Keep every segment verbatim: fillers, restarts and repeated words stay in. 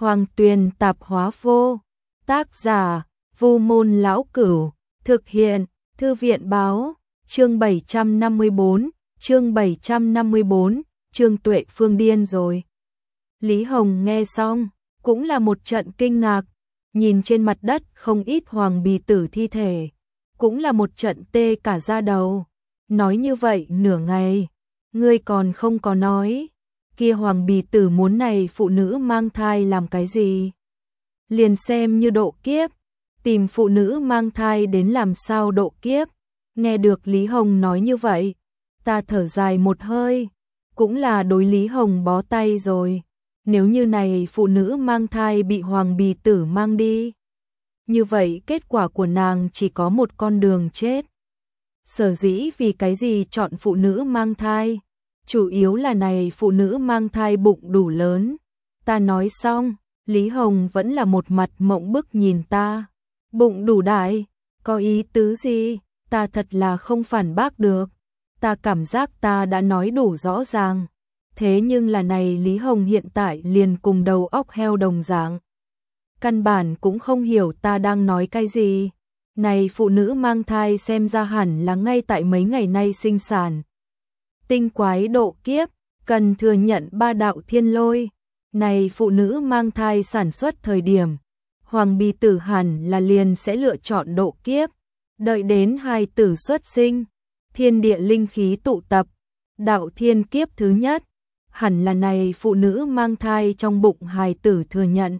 Hoàng Tuyền tạp hóa vô. Tác giả, Vu Môn Lão Cửu. Thực hiện, Thư viện báo. Chương bảy trăm năm mươi bốn, chương bảy trăm năm mươi bốn, Trương Tuệ Phương điên rồi. Lý Hồng nghe xong, cũng là một trận kinh ngạc, nhìn trên mặt đất không ít hoàng bì tử thi thể, cũng là một trận tê cả da đầu. Nói như vậy nửa ngày, ngươi còn không có nói, kia hoàng bì tử muốn này phụ nữ mang thai làm cái gì? Liền xem như độ kiếp, tìm phụ nữ mang thai đến làm sao độ kiếp. Nghe được Lý Hồng nói như vậy, ta thở dài một hơi, cũng là đối Lý Hồng bó tay rồi. Nếu như này phụ nữ mang thai bị hoàng bì tử mang đi, như vậy kết quả của nàng chỉ có một con đường chết. Sở dĩ vì cái gì chọn phụ nữ mang thai, chủ yếu là này phụ nữ mang thai bụng đủ lớn. Ta nói xong, Lý Hồng vẫn là một mặt mộng bức nhìn ta. Bụng đủ đại, có ý tứ gì? Ta thật là không phản bác được. Ta cảm giác ta đã nói đủ rõ ràng. Thế nhưng là này Lý Hồng hiện tại liền cùng đầu óc heo đồng dạng. Căn bản cũng không hiểu ta đang nói cái gì. Này phụ nữ mang thai xem ra hẳn là ngay tại mấy ngày nay sinh sản. Tinh quái độ kiếp, cần thừa nhận ba đạo thiên lôi. Này phụ nữ mang thai sản xuất thời điểm, hoàng bì tử hẳn là liền sẽ lựa chọn độ kiếp. Đợi đến hai tử xuất sinh, thiên địa linh khí tụ tập, đạo thiên kiếp thứ nhất, hẳn là này phụ nữ mang thai trong bụng hài tử thừa nhận.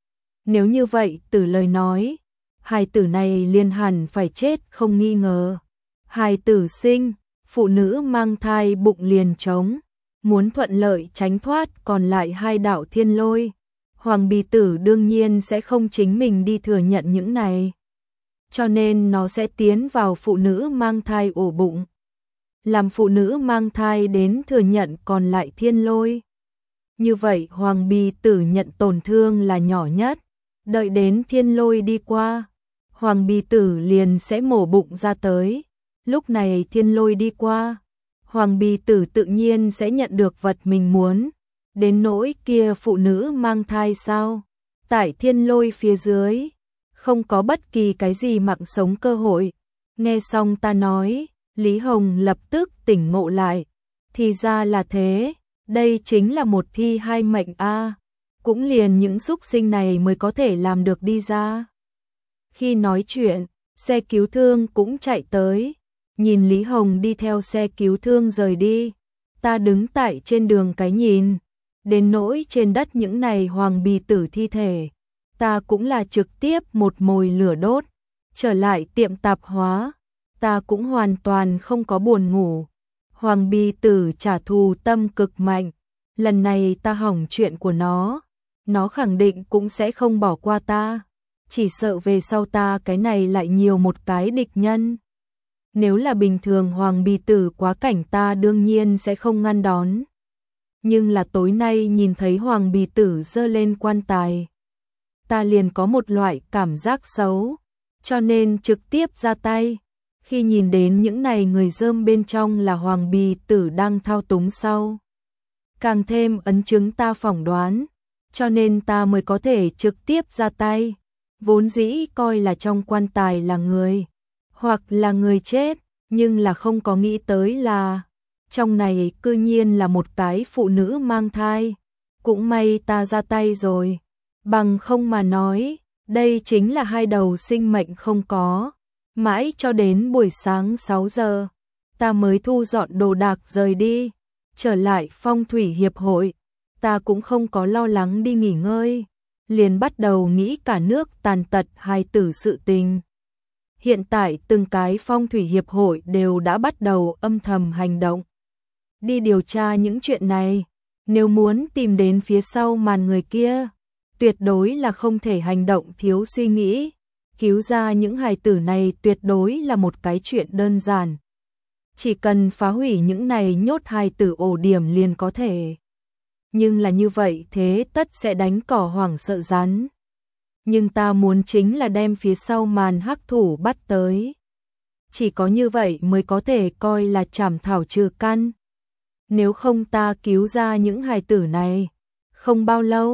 Nếu như vậy từ lời nói, hài tử này liền hẳn phải chết không nghi ngờ. Hài tử sinh, phụ nữ mang thai bụng liền trống, muốn thuận lợi tránh thoát còn lại hai đạo thiên lôi. Hoàng bì tử đương nhiên sẽ không chính mình đi thừa nhận những này, cho nên nó sẽ tiến vào phụ nữ mang thai ổ bụng, làm phụ nữ mang thai đến thừa nhận còn lại thiên lôi. Như vậy hoàng bì tử nhận tổn thương là nhỏ nhất, đợi đến thiên lôi đi qua, hoàng bì tử liền sẽ mổ bụng ra tới. Lúc này thiên lôi đi qua, hoàng bì tử tự nhiên sẽ nhận được vật mình muốn. Đến nỗi kia phụ nữ mang thai sao? Tại thiên lôi phía dưới, không có bất kỳ cái gì mạng sống cơ hội. Nghe xong ta nói, Lý Hồng lập tức tỉnh ngộ lại. Thì ra là thế, đây chính là một thi hai mệnh a, cũng liền những súc sinh này mới có thể làm được đi ra. Khi nói chuyện, xe cứu thương cũng chạy tới, nhìn Lý Hồng đi theo xe cứu thương rời đi, ta đứng tại trên đường cái nhìn. Đến nỗi trên đất những này hoàng bì tử thi thể, ta cũng là trực tiếp một mồi lửa đốt. Trở lại tiệm tạp hóa, ta cũng hoàn toàn không có buồn ngủ. Hoàng bì tử trả thù tâm cực mạnh, lần này ta hỏng chuyện của nó, nó khẳng định cũng sẽ không bỏ qua ta. Chỉ sợ về sau ta cái này lại nhiều một cái địch nhân. Nếu là bình thường hoàng bì tử quá cảnh ta đương nhiên sẽ không ngăn đón. Nhưng là tối nay nhìn thấy hoàng bì tử giơ lên quan tài, ta liền có một loại cảm giác xấu, cho nên trực tiếp ra tay. Khi nhìn đến những này người rơm bên trong là hoàng bì tử đang thao túng sau, càng thêm ấn chứng ta phỏng đoán, cho nên ta mới có thể trực tiếp ra tay. Vốn dĩ coi là trong quan tài là người, hoặc là người chết, nhưng là không có nghĩ tới là trong này cư nhiên là một cái phụ nữ mang thai. Cũng may ta ra tay rồi, bằng không mà nói, đây chính là hai đầu sinh mệnh không có. Mãi cho đến buổi sáng sáu giờ, ta mới thu dọn đồ đạc rời đi, trở lại phong thủy hiệp hội. Ta cũng không có lo lắng đi nghỉ ngơi, liền bắt đầu nghĩ cả nước tàn tật hài tử sự tình. Hiện tại từng cái phong thủy hiệp hội đều đã bắt đầu âm thầm hành động, đi điều tra những chuyện này. Nếu muốn tìm đến phía sau màn người kia, tuyệt đối là không thể hành động thiếu suy nghĩ. Cứu ra những hài tử này tuyệt đối là một cái chuyện đơn giản. Chỉ cần phá hủy những này nhốt hài tử ổ điểm liền có thể. Nhưng là như vậy thế tất sẽ đánh cỏ hoảng sợ rắn. Nhưng ta muốn chính là đem phía sau màn hắc thủ bắt tới. Chỉ có như vậy mới có thể coi là trảm thảo trừ căn. Nếu không ta cứu ra những hài tử này, không bao lâu,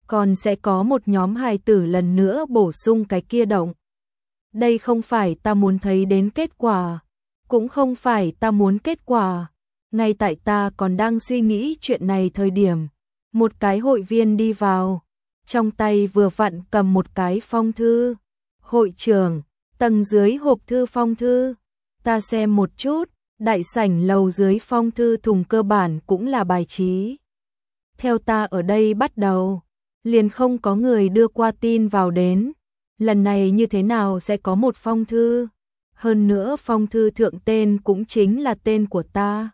còn sẽ có một nhóm hài tử lần nữa bổ sung cái kia động. Đây không phải ta muốn thấy đến kết quả, cũng không phải ta muốn kết quả. Ngay tại ta còn đang suy nghĩ chuyện này thời điểm, một cái hội viên đi vào, trong tay vừa vặn cầm một cái phong thư. Hội trưởng, tầng dưới hộp thư phong thư. Ta xem một chút, đại sảnh lầu dưới phong thư thùng cơ bản cũng là bài trí. Theo ta ở đây bắt đầu, liền không có người đưa qua tin vào đến. Lần này như thế nào sẽ có một phong thư? Hơn nữa phong thư thượng tên cũng chính là tên của ta.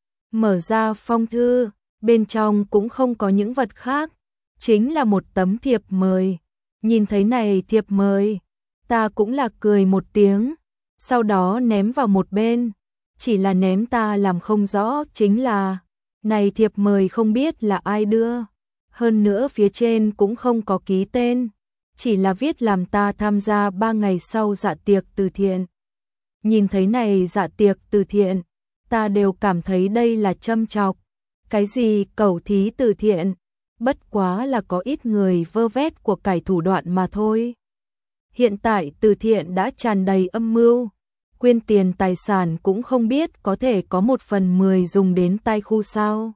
Mở ra phong thư, bên trong cũng không có những vật khác, chính là một tấm thiệp mời. Nhìn thấy này thiệp mời, ta cũng là cười một tiếng, sau đó ném vào một bên. Chỉ là ném ta làm không rõ chính là, này thiệp mời không biết là ai đưa. Hơn nữa phía trên cũng không có ký tên, chỉ là viết làm ta tham gia ba ngày sau dạ tiệc từ thiện. Nhìn thấy này dạ tiệc từ thiện, ta đều cảm thấy đây là châm chọc. Cái gì cẩu thí từ thiện, bất quá là có ít người vơ vét của cải thủ đoạn mà thôi. Hiện tại từ thiện đã tràn đầy âm mưu, quyên tiền tài sản cũng không biết có thể có một phần mười dùng đến tai khu sao.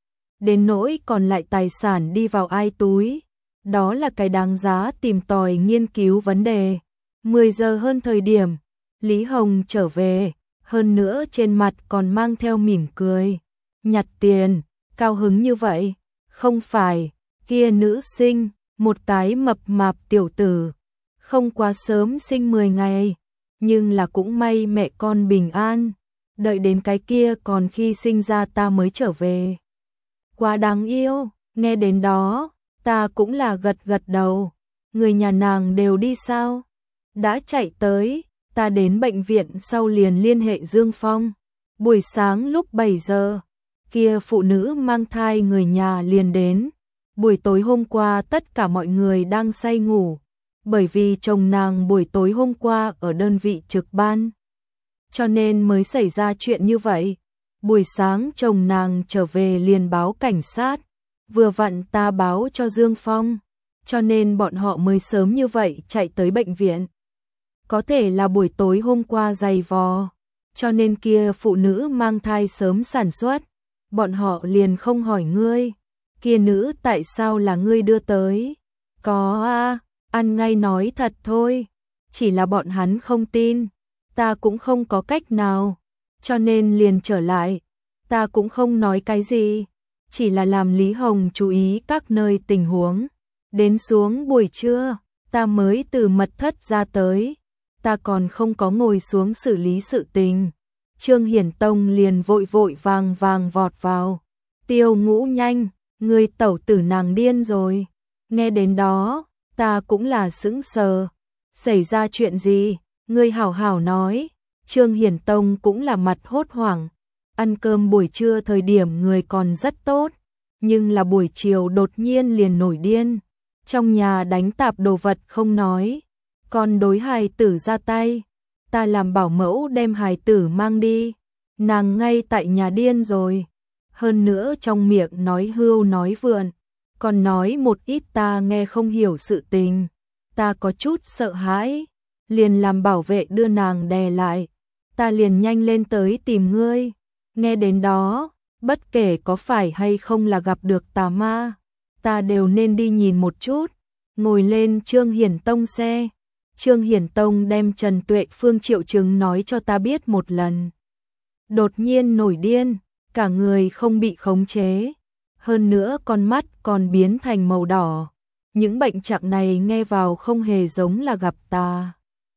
Đến nỗi còn lại tài sản đi vào ai túi, đó là cái đáng giá tìm tòi nghiên cứu vấn đề. mười giờ hơn thời điểm, Lý Hồng trở về, hơn nữa trên mặt còn mang theo mỉm cười. Nhặt tiền, cao hứng như vậy, không phải, kia nữ sinh, một cái mập mạp tiểu tử, không quá sớm sinh mười ngày, nhưng là cũng may mẹ con bình an, đợi đến cái kia còn khi sinh ra ta mới trở về. Quá đáng yêu, nghe đến đó, ta cũng là gật gật đầu, người nhà nàng đều đi sao? Đã chạy tới, ta đến bệnh viện sau liền liên hệ Dương Phong. Buổi sáng lúc bảy giờ, kia phụ nữ mang thai người nhà liền đến. Buổi tối hôm qua tất cả mọi người đang say ngủ, bởi vì chồng nàng buổi tối hôm qua ở đơn vị trực ban, cho nên mới xảy ra chuyện như vậy. Buổi sáng chồng nàng trở về liền báo cảnh sát, vừa vặn ta báo cho Dương Phong, cho nên bọn họ mới sớm như vậy chạy tới bệnh viện. Có thể là buổi tối hôm qua dày vò, cho nên kia phụ nữ mang thai sớm sản xuất, bọn họ liền không hỏi ngươi, kia nữ tại sao là ngươi đưa tới? Có a, ăn ngay nói thật thôi, chỉ là bọn hắn không tin, ta cũng không có cách nào, cho nên liền trở lại, ta cũng không nói cái gì, chỉ là làm Lý Hồng chú ý các nơi tình huống. Đến xuống buổi trưa, ta mới từ mật thất ra tới, ta còn không có ngồi xuống xử lý sự tình. Trương Hiển Tông liền vội vội vàng vàng vọt vào. Tiêu Ngũ nhanh, người tẩu tử nàng điên rồi. Nghe đến đó, ta cũng là sững sờ. Xảy ra chuyện gì? Ngươi hảo hảo nói. Trương Hiển Tông cũng là mặt hốt hoảng. Ăn cơm buổi trưa thời điểm người còn rất tốt, nhưng là buổi chiều đột nhiên liền nổi điên. Trong nhà đánh tạp đồ vật không nói, còn đối hài tử ra tay. Ta làm bảo mẫu đem hài tử mang đi, nàng ngay tại nhà điên rồi. Hơn nữa trong miệng nói hưu nói vượn, còn nói một ít ta nghe không hiểu sự tình. Ta có chút sợ hãi, liền làm bảo vệ đưa nàng đè lại. Ta liền nhanh lên tới tìm ngươi. Nghe đến đó, bất kể có phải hay không là gặp được tà ma, ta đều nên đi nhìn một chút. Ngồi lên Trương Hiển Tông xe, Trương Hiển Tông đem Trần Tuệ Phương triệu chứng nói cho ta biết một lần. Đột nhiên nổi điên, cả người không bị khống chế, hơn nữa con mắt còn biến thành màu đỏ. Những bệnh trạng này nghe vào không hề giống là gặp tà.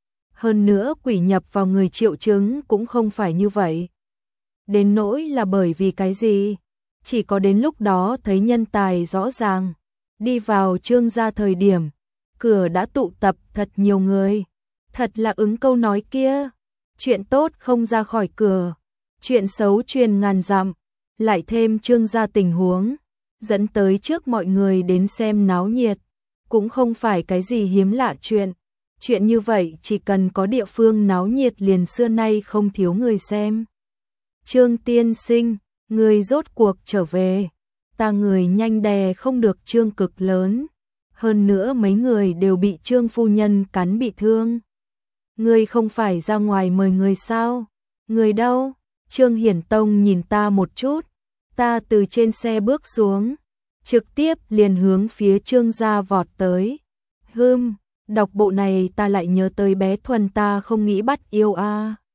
Hơn nữa quỷ nhập vào người triệu chứng cũng không phải như vậy. Đến nỗi là bởi vì cái gì? Chỉ có đến lúc đó thấy nhân tài rõ ràng. Đi vào Trương gia thời điểm, cửa đã tụ tập thật nhiều người. Thật là ứng câu nói kia, chuyện tốt không ra khỏi cửa, chuyện xấu truyền ngàn dặm. Lại thêm Trương gia tình huống, dẫn tới trước mọi người đến xem náo nhiệt, cũng không phải cái gì hiếm lạ chuyện. Chuyện như vậy chỉ cần có địa phương náo nhiệt liền xưa nay không thiếu người xem. Trương tiên sinh, người rốt cuộc trở về. Ta người nhanh đè không được Trương cực lớn, hơn nữa mấy người đều bị Trương phu nhân cắn bị thương. Ngươi không phải ra ngoài mời người sao? Người đâu? Trương Hiển Tông nhìn ta một chút, ta từ trên xe bước xuống, trực tiếp liền hướng phía Trương gia vọt tới. Hừm, đọc bộ này ta lại nhớ tới bé Thuần ta không nghĩ bắt yêu a. À.